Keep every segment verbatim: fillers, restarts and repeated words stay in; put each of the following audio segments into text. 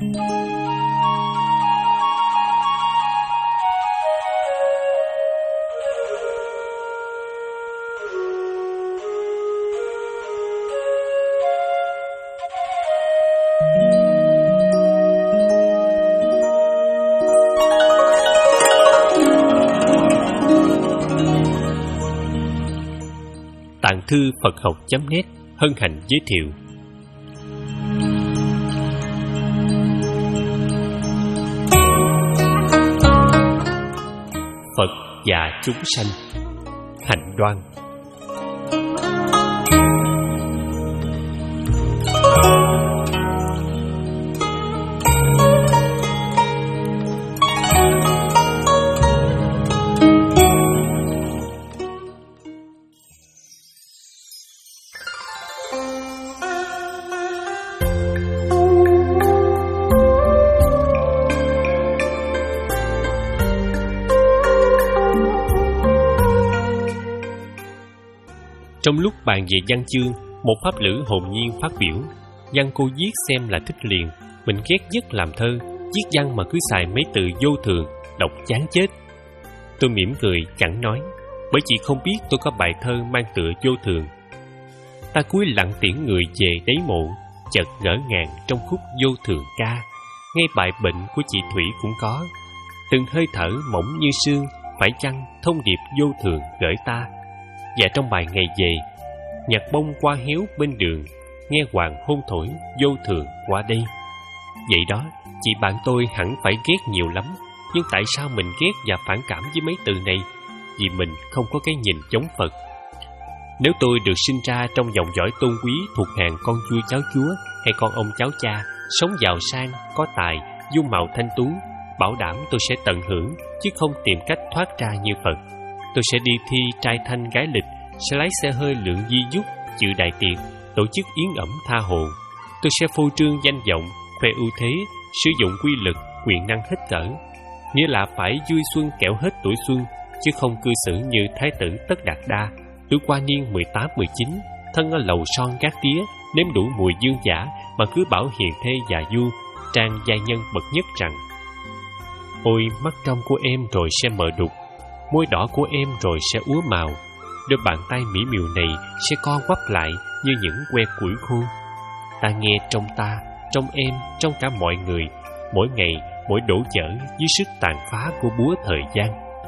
Tạng thư Phật học chấm net hân hạnh giới thiệu Phật và chúng sanh, Hạnh Đoan. Trong lúc bàn về văn chương, một pháp lữ hồn nhiên phát biểu: văn cô viết xem là thích liền, mình ghét nhất làm thơ, viết văn mà cứ xài mấy từ vô thường, đọc chán chết. Tôi mỉm cười chẳng nói, bởi chị không biết tôi có bài thơ mang tựa vô thường. Ta cúi lặng tiễn người về đáy mộ, chợt ngỡ ngàng trong khúc vô thường ca. Ngay bài bệnh của chị Thủy cũng có, từng hơi thở mỏng như sương, phải chăng thông điệp vô thường gửi ta. Và trong bài ngày về, nhặt bông qua héo bên đường, nghe hoàng hôn thổi vô thường qua đây. Vậy đó, chị bạn tôi hẳn phải ghét nhiều lắm. Nhưng tại sao mình ghét và phản cảm với mấy từ này? Vì mình không có cái nhìn giống Phật. Nếu tôi được sinh ra trong dòng dõi tôn quý thuộc hàng con vua cháu chúa hay con ông cháu cha, sống giàu sang, có tài, dung mạo thanh tú, bảo đảm tôi sẽ tận hưởng, chứ không tìm cách thoát ra như Phật. Tôi sẽ đi thi trai thanh gái lịch, sẽ lái xe hơi lượng di dúc, dự đại tiệc, tổ chức yến ẩm tha hồ. Tôi sẽ phô trương danh vọng, khoe ưu thế, sử dụng quy lực, quyền năng hết cỡ. Nghĩa là phải vui xuân kẻo hết tuổi xuân, chứ không cư xử như thái tử Tất Đạt Đa, tuổi qua niên mười tám mười chín, thân ở lầu son gác tía, nếm đủ mùi dương giả mà cứ bảo hiền thê già du, trang giai nhân bậc nhất rằng: ôi mắt trong của em rồi sẽ mờ đục, môi đỏ của em rồi sẽ úa màu, đôi bàn tay mỹ miều này sẽ co quắp lại như những que củi khô. Ta nghe trong ta, trong em, trong cả mọi người, mỗi ngày mỗi đổ vỡ dưới sức tàn phá của búa thời gian.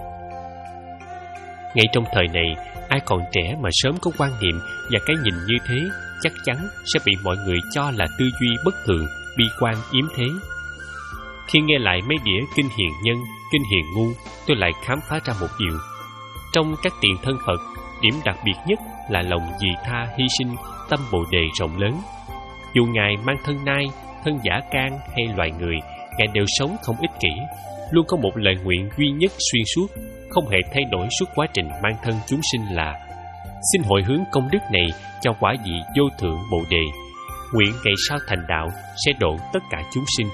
Ngay trong thời này, ai còn trẻ mà sớm có quan niệm và cái nhìn như thế, chắc chắn sẽ bị mọi người cho là tư duy bất thường, bi quan yếm thế. Khi nghe lại mấy đĩa kinh hiền nhân, kinh hiền ngu, tôi lại khám phá ra một điều. Trong các tiền thân Phật, điểm đặc biệt nhất là lòng vị tha hy sinh, tâm bồ đề rộng lớn. Dù Ngài mang thân nai, thân giả can hay loài người, Ngài đều sống không ích kỷ, luôn có một lời nguyện duy nhất xuyên suốt, không hề thay đổi suốt quá trình mang thân chúng sinh là: xin hồi hướng công đức này cho quả vị vô thượng bồ đề, nguyện ngày sau thành đạo sẽ độ tất cả chúng sinh.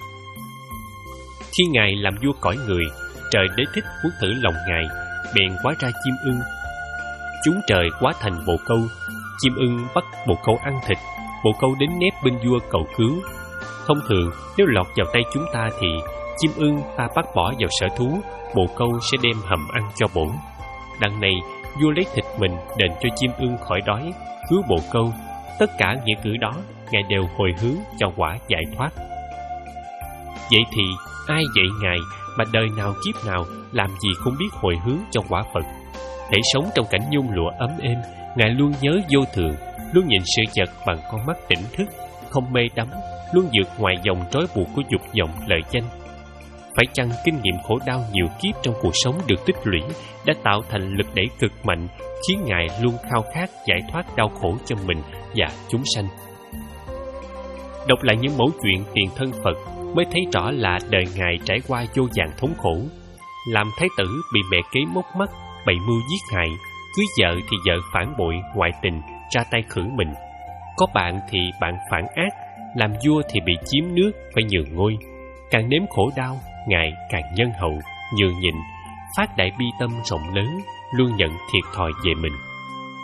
Khi Ngài làm vua cõi người, trời đế thích muốn thử lòng Ngài, bèn hóa ra chim ưng. Chúng trời hóa thành bồ câu, chim ưng bắt bồ câu ăn thịt, bồ câu đến nép bên vua cầu cứu. Thông thường, nếu lọt vào tay chúng ta thì chim ưng ta bắt bỏ vào sở thú, bồ câu sẽ đem hầm ăn cho bổ. Đằng này, vua lấy thịt mình đền cho chim ưng khỏi đói, cứu bồ câu. Tất cả nghĩa cử đó, Ngài đều hồi hướng cho quả giải thoát. Vậy thì, ai dạy Ngài mà đời nào kiếp nào làm gì không biết hồi hướng cho quả Phật? Để sống trong cảnh nhung lụa ấm êm, Ngài luôn nhớ vô thường, luôn nhìn sự vật bằng con mắt tỉnh thức, không mê đắm, luôn vượt ngoài dòng trói buộc của dục vọng lợi danh. Phải chăng kinh nghiệm khổ đau nhiều kiếp trong cuộc sống được tích lũy đã tạo thành lực đẩy cực mạnh, khiến Ngài luôn khao khát giải thoát đau khổ cho mình và chúng sanh? Đọc lại những mẫu chuyện tiền thân Phật mới thấy rõ là đời Ngài trải qua vô vàn thống khổ. Làm thái tử bị mẹ kế móc mắt, bày mưu giết hại, cưới vợ thì vợ phản bội, ngoại tình, ra tay khử mình. Có bạn thì bạn phản ác, làm vua thì bị chiếm nước, phải nhường ngôi. Càng nếm khổ đau, Ngài càng nhân hậu, nhường nhịn, phát đại bi tâm rộng lớn, luôn nhận thiệt thòi về mình.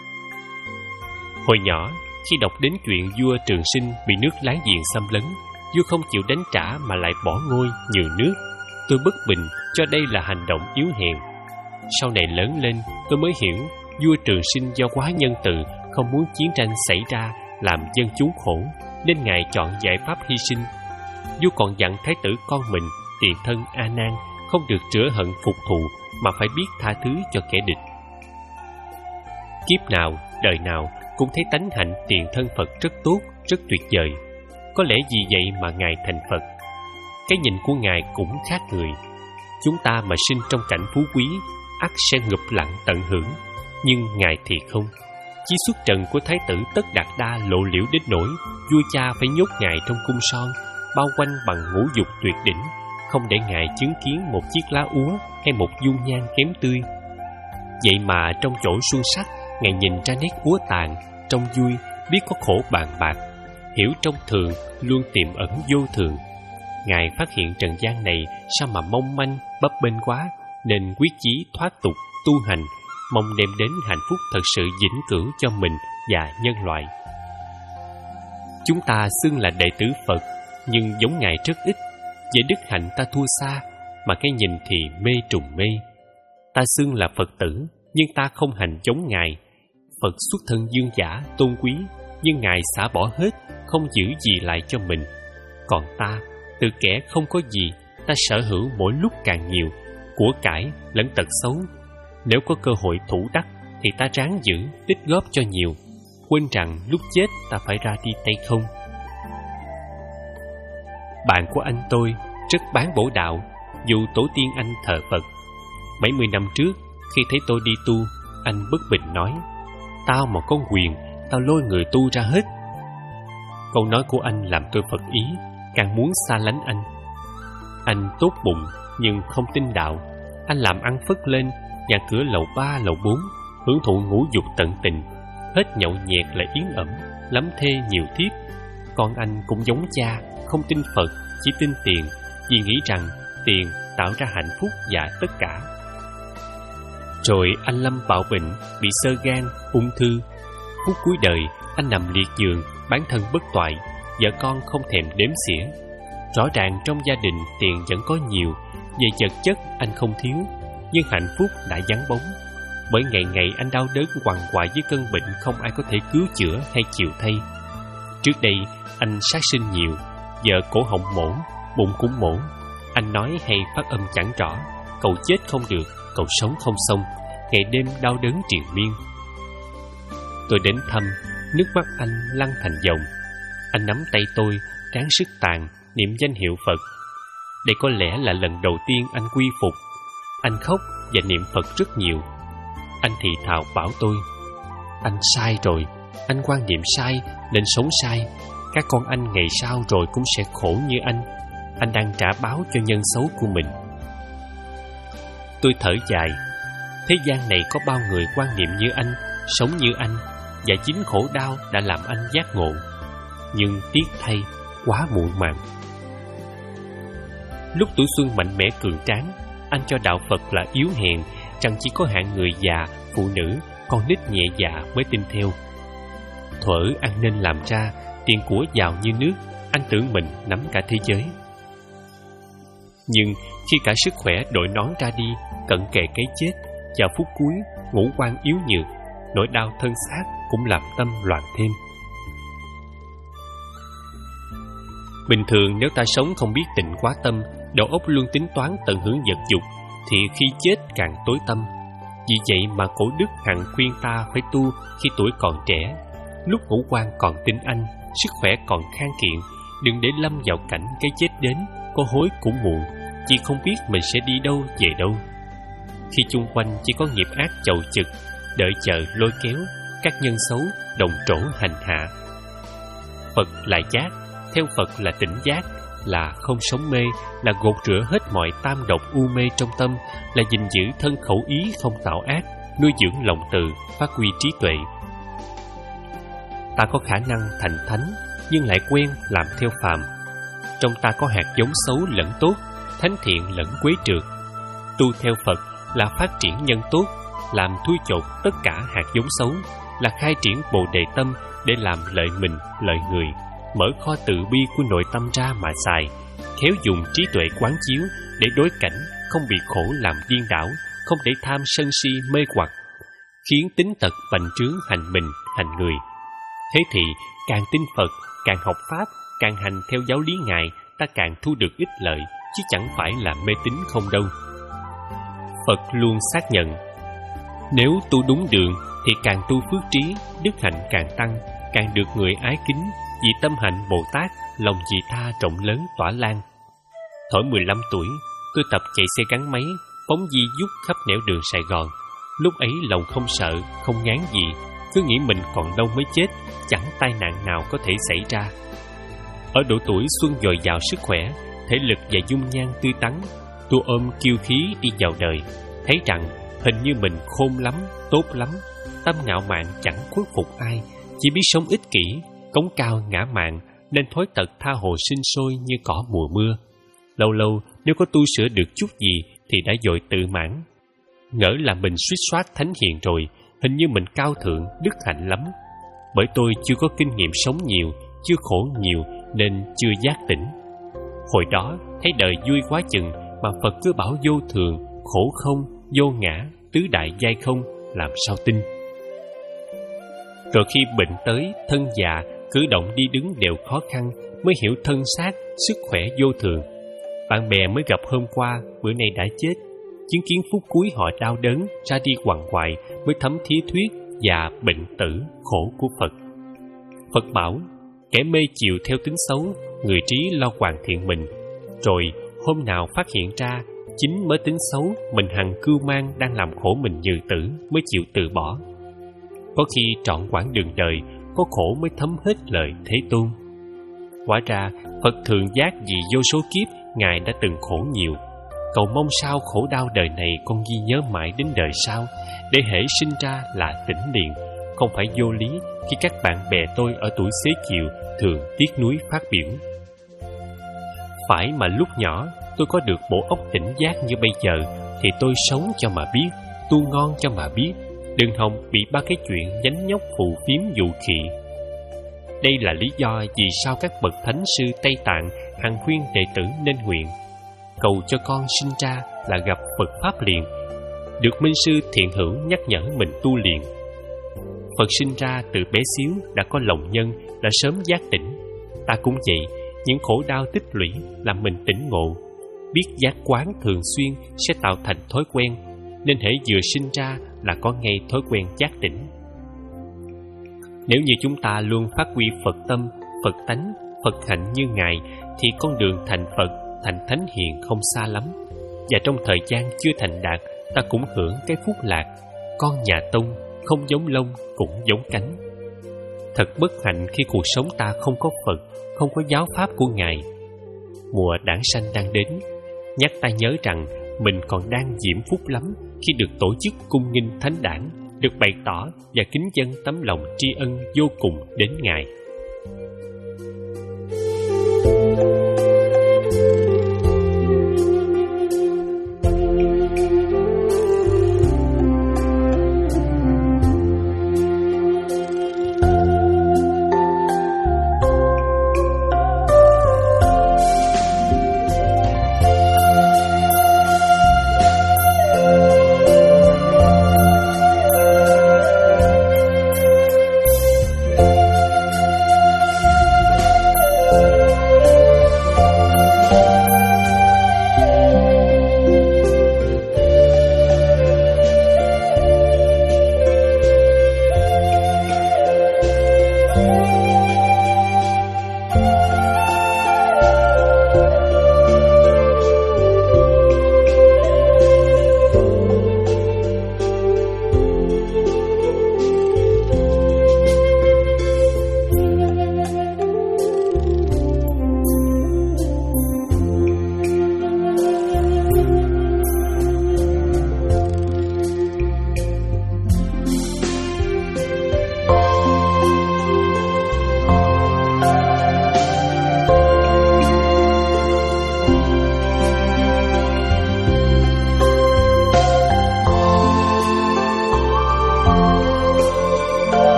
Hồi nhỏ, khi đọc đến chuyện vua Trường Sinh bị nước láng giềng xâm lấn, vua không chịu đánh trả mà lại bỏ ngôi nhường nước. Tôi bất bình cho đây là hành động yếu hèn. Sau này lớn lên, tôi mới hiểu vua Trường Sinh do quá nhân từ, không muốn chiến tranh xảy ra làm dân chúng khổ, nên ngài chọn giải pháp hy sinh. Vua còn dặn thái tử con mình, tiền thân A Nan, không được rửa hận phục thù mà phải biết tha thứ cho kẻ địch. Kiếp nào, đời nào cũng thấy tánh hạnh tiền thân Phật rất tốt, rất tuyệt vời. Có lẽ vì vậy mà ngài thành Phật. Cái nhìn của ngài cũng khác người. Chúng ta mà sinh trong cảnh phú quý, ắt sẽ ngụp lặng tận hưởng, nhưng ngài thì không. Chí xuất trần của thái tử Tất Đạt Đa lộ liễu đến nỗi vua cha phải nhốt ngài trong cung son, bao quanh bằng ngũ dục tuyệt đỉnh, không để ngài chứng kiến một chiếc lá úa hay một dung nhan kém tươi. Vậy mà trong chỗ xuân sắc, ngài nhìn ra nét úa tàn, trong vui biết có khổ bàn bạc, hiểu trong thường luôn tiềm ẩn vô thường. Ngài phát hiện trần gian này sao mà mong manh, bấp bênh quá, nên quyết chí thoát tục tu hành, mong đem đến hạnh phúc thật sự vĩnh cửu cho mình và nhân loại. Chúng ta xưng là đệ tử Phật, nhưng giống ngài rất ít. Về đức hạnh ta thua xa, mà cái nhìn thì mê trùng mê. Ta xưng là Phật tử, nhưng ta không hành giống ngài. Phật xuất thân dương giả, tôn quý, nhưng ngài xả bỏ hết, không giữ gì lại cho mình. Còn ta, từ kẻ không có gì, ta sở hữu mỗi lúc càng nhiều, của cải lẫn tật xấu. Nếu có cơ hội thủ đắc thì ta ráng giữ, tích góp cho nhiều, quên rằng lúc chết ta phải ra đi tay không. Bạn của anh tôi rất bán bổ đạo, dù tổ tiên anh thờ Phật. Bảy mươi năm trước, khi thấy tôi đi tu, anh bất bình nói: "Tao mà có quyền, tao lôi người tu ra hết." Câu nói của anh làm tôi phật ý, càng muốn xa lánh anh. Anh tốt bụng nhưng không tin đạo. Anh làm ăn phất lên, nhà cửa lầu ba lầu bốn, hưởng thụ ngũ dục tận tình, hết nhậu nhẹt là yến ẩm, lắm thê nhiều thiếp. Con anh cũng giống cha, không tin Phật, chỉ tin tiền, vì nghĩ rằng tiền tạo ra hạnh phúc và tất cả. Rồi anh lâm bạo bệnh, bị xơ gan, ung thư. Phút cuối đời, anh nằm liệt giường, bản thân bất toại, vợ con không thèm đếm xỉa. Rõ ràng trong gia đình tiền vẫn có nhiều, về vật chất anh không thiếu, nhưng hạnh phúc đã vắng bóng. Bởi ngày ngày anh đau đớn quằn quại với cơn bệnh không ai có thể cứu chữa hay chịu thay. Trước đây anh sát sinh nhiều, vợ cổ họng mổ, bụng cũng mổ. Anh nói hay phát âm chẳng rõ, cầu chết không được, cầu sống không xong, ngày đêm đau đớn triền miên. Tôi đến thăm, nước mắt anh lăn thành dòng. Anh nắm tay tôi, ráng sức tàn, niệm danh hiệu Phật. Đây có lẽ là lần đầu tiên anh quy phục. Anh khóc và niệm Phật rất nhiều. Anh thì thào bảo tôi: "Anh sai rồi, anh quan niệm sai nên sống sai. Các con anh ngày sau rồi cũng sẽ khổ như anh. Anh đang trả báo cho nhân xấu của mình." Tôi thở dài. Thế gian này có bao người quan niệm như anh, sống như anh, và chính khổ đau đã làm anh giác ngộ. Nhưng tiếc thay, quá muộn màng. Lúc tuổi xuân mạnh mẽ cường tráng, anh cho đạo Phật là yếu hèn, rằng chỉ có hạng người già, phụ nữ, con nít nhẹ dạ mới tin theo. Thuở ăn nên làm ra, tiền của giàu như nước, anh tưởng mình nắm cả thế giới. Nhưng khi cả sức khỏe đội nón ra đi, cận kề cái chết, vào phút cuối ngũ quan yếu nhược, nỗi đau thân xác cũng làm tâm loạn thêm. Bình thường nếu ta sống không biết tịnh quá tâm, đầu óc luôn tính toán tận hưởng vật dục, thì khi chết càng tối tâm. Vì vậy mà cổ đức hằng khuyên ta phải tu khi tuổi còn trẻ, lúc ngũ quan còn tinh anh, sức khỏe còn khang kiện, đừng để lâm vào cảnh cái chết đến, có hối cũng muộn, chỉ không biết mình sẽ đi đâu về đâu. Khi chung quanh chỉ có nghiệp ác chầu chực, đợi chờ lôi kéo, các nhân xấu đồng trổ hành hạ. Phật là giác, theo Phật là tỉnh giác, là không sống mê, là gột rửa hết mọi tam độc u mê trong tâm, là gìn giữ thân khẩu ý không tạo ác, nuôi dưỡng lòng từ, phát huy trí tuệ. Ta có khả năng thành thánh, nhưng lại quen làm theo phàm. Trong ta có hạt giống xấu lẫn tốt, thánh thiện lẫn quế trượt. Tu theo Phật là phát triển nhân tốt, làm thui chột tất cả hạt giống xấu, là khai triển bồ đề tâm để làm lợi mình, lợi người. mở kho từ bi của nội tâm ra mà xài, khéo dùng trí tuệ quán chiếu để đối cảnh, không bị khổ làm điên đảo, không để tham sân si mê hoặc, khiến tính tật bành trướng hành mình, hành người. Thế thì càng tin Phật, càng học Pháp, càng hành theo giáo lý Ngài, ta càng thu được ích lợi, chứ chẳng phải là mê tín không đâu. Phật luôn xác nhận, nếu tu đúng đường thì càng tu phước trí, đức hạnh càng tăng, càng được người ái kính, vì tâm hạnh Bồ Tát, lòng vị tha rộng lớn tỏa lan. Thuở mười lăm tuổi, tôi tập chạy xe gắn máy, phóng di dút khắp nẻo đường Sài Gòn. Lúc ấy lòng không sợ, không ngán gì, cứ nghĩ mình còn lâu mới chết, chẳng tai nạn nào có thể xảy ra. Ở độ tuổi xuân dồi dào sức khỏe, thể lực và dung nhan tươi tắn, tôi ôm kiêu khí đi vào đời, thấy rằng hình như mình khôn lắm, tốt lắm, tâm ngạo mạn chẳng khuất phục ai, chỉ biết sống ích kỷ, cống cao ngã mạn, nên thói tật tha hồ sinh sôi như cỏ mùa mưa. Lâu lâu nếu có tu sửa được chút gì thì đã vội tự mãn, ngỡ là mình suýt soát thánh hiền rồi, hình như mình cao thượng đức hạnh lắm. Bởi tôi chưa có kinh nghiệm sống nhiều, chưa khổ nhiều nên chưa giác tỉnh. Hồi đó thấy đời vui quá chừng mà Phật cứ bảo vô thường, khổ không, vô ngã, tứ đại giai không, làm sao tin. Rồi khi bệnh tới, thân già, cử động đi đứng đều khó khăn, mới hiểu thân xác, sức khỏe vô thường. Bạn bè mới gặp hôm qua, bữa nay đã chết, chứng kiến phút cuối họ đau đớn, ra đi quằn quại, mới thấm thía thuyết và bệnh tử khổ của Phật. Phật bảo, kẻ mê chiều theo tính xấu, người trí lo hoàn thiện mình. Rồi hôm nào phát hiện ra chính mới tính xấu mình hằng cưu mang đang làm khổ mình như tử, mới chịu từ bỏ. Có khi trọn quãng đường đời, có khổ mới thấm hết lời Thế Tôn. Hóa ra Phật thường giác vì vô số kiếp Ngài đã từng khổ nhiều, cầu mong sao khổ đau đời này con ghi nhớ mãi đến đời sau, để hễ sinh ra là tỉnh liền. Không phải vô lý khi các bạn bè tôi ở tuổi xế chiều thường tiếc nuối phát biểu. Phải mà lúc nhỏ tôi có được bộ óc tỉnh giác như bây giờ thì tôi sống cho mà biết, tu ngon cho mà biết, đừng hòng bị ba cái chuyện nhánh nhóc phù phiếm dụ khị. Đây là lý do vì sao các bậc thánh sư Tây Tạng hằng khuyên đệ tử nên nguyện cầu cho con sinh ra là gặp Phật Pháp liền, được minh sư thiện hữu nhắc nhở mình tu liền. Phật sinh ra từ bé xíu đã có lòng nhân, đã sớm giác tỉnh. Ta cũng vậy, những khổ đau tích lũy làm mình tỉnh ngộ, biết giác quán thường xuyên sẽ tạo thành thói quen, nên hễ vừa sinh ra là có ngay thói quen giác tỉnh. Nếu như chúng ta luôn phát huy Phật tâm, Phật tánh, Phật hạnh như Ngài, thì con đường thành Phật, thành thánh hiền không xa lắm. Và trong thời gian chưa thành đạt, ta cũng hưởng cái phúc lạc. Con nhà Tông không giống lông cũng giống cánh. Thật bất hạnh khi cuộc sống ta không có Phật, không có giáo pháp của Ngài. Mùa đản sanh đang đến, nhắc ta nhớ rằng mình còn đang diễm phúc lắm khi được tổ chức cung nghinh thánh đản, được bày tỏ và kính dâng tấm lòng tri ân vô cùng đến Ngài.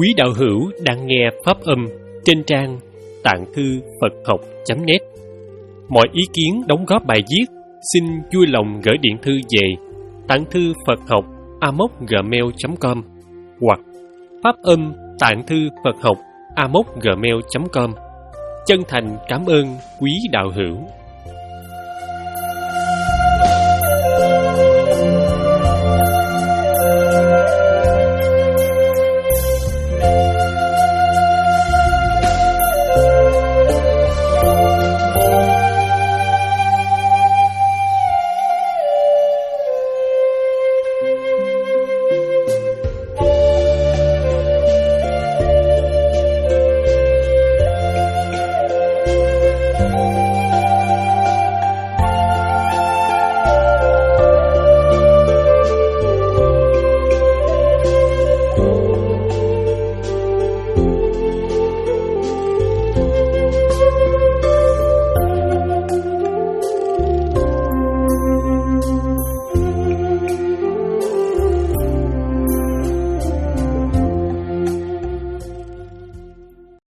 Quý đạo hữu đang nghe pháp âm trên trang tạng thư Phật học chấm net. Mọi ý kiến đóng góp bài viết xin vui lòng gửi điện thư về tạng thư Phật học a m o gmail chấm com hoặc pháp âm tạng thư Phật học a m o gmail chấm com. Chân thành cảm ơn quý đạo hữu.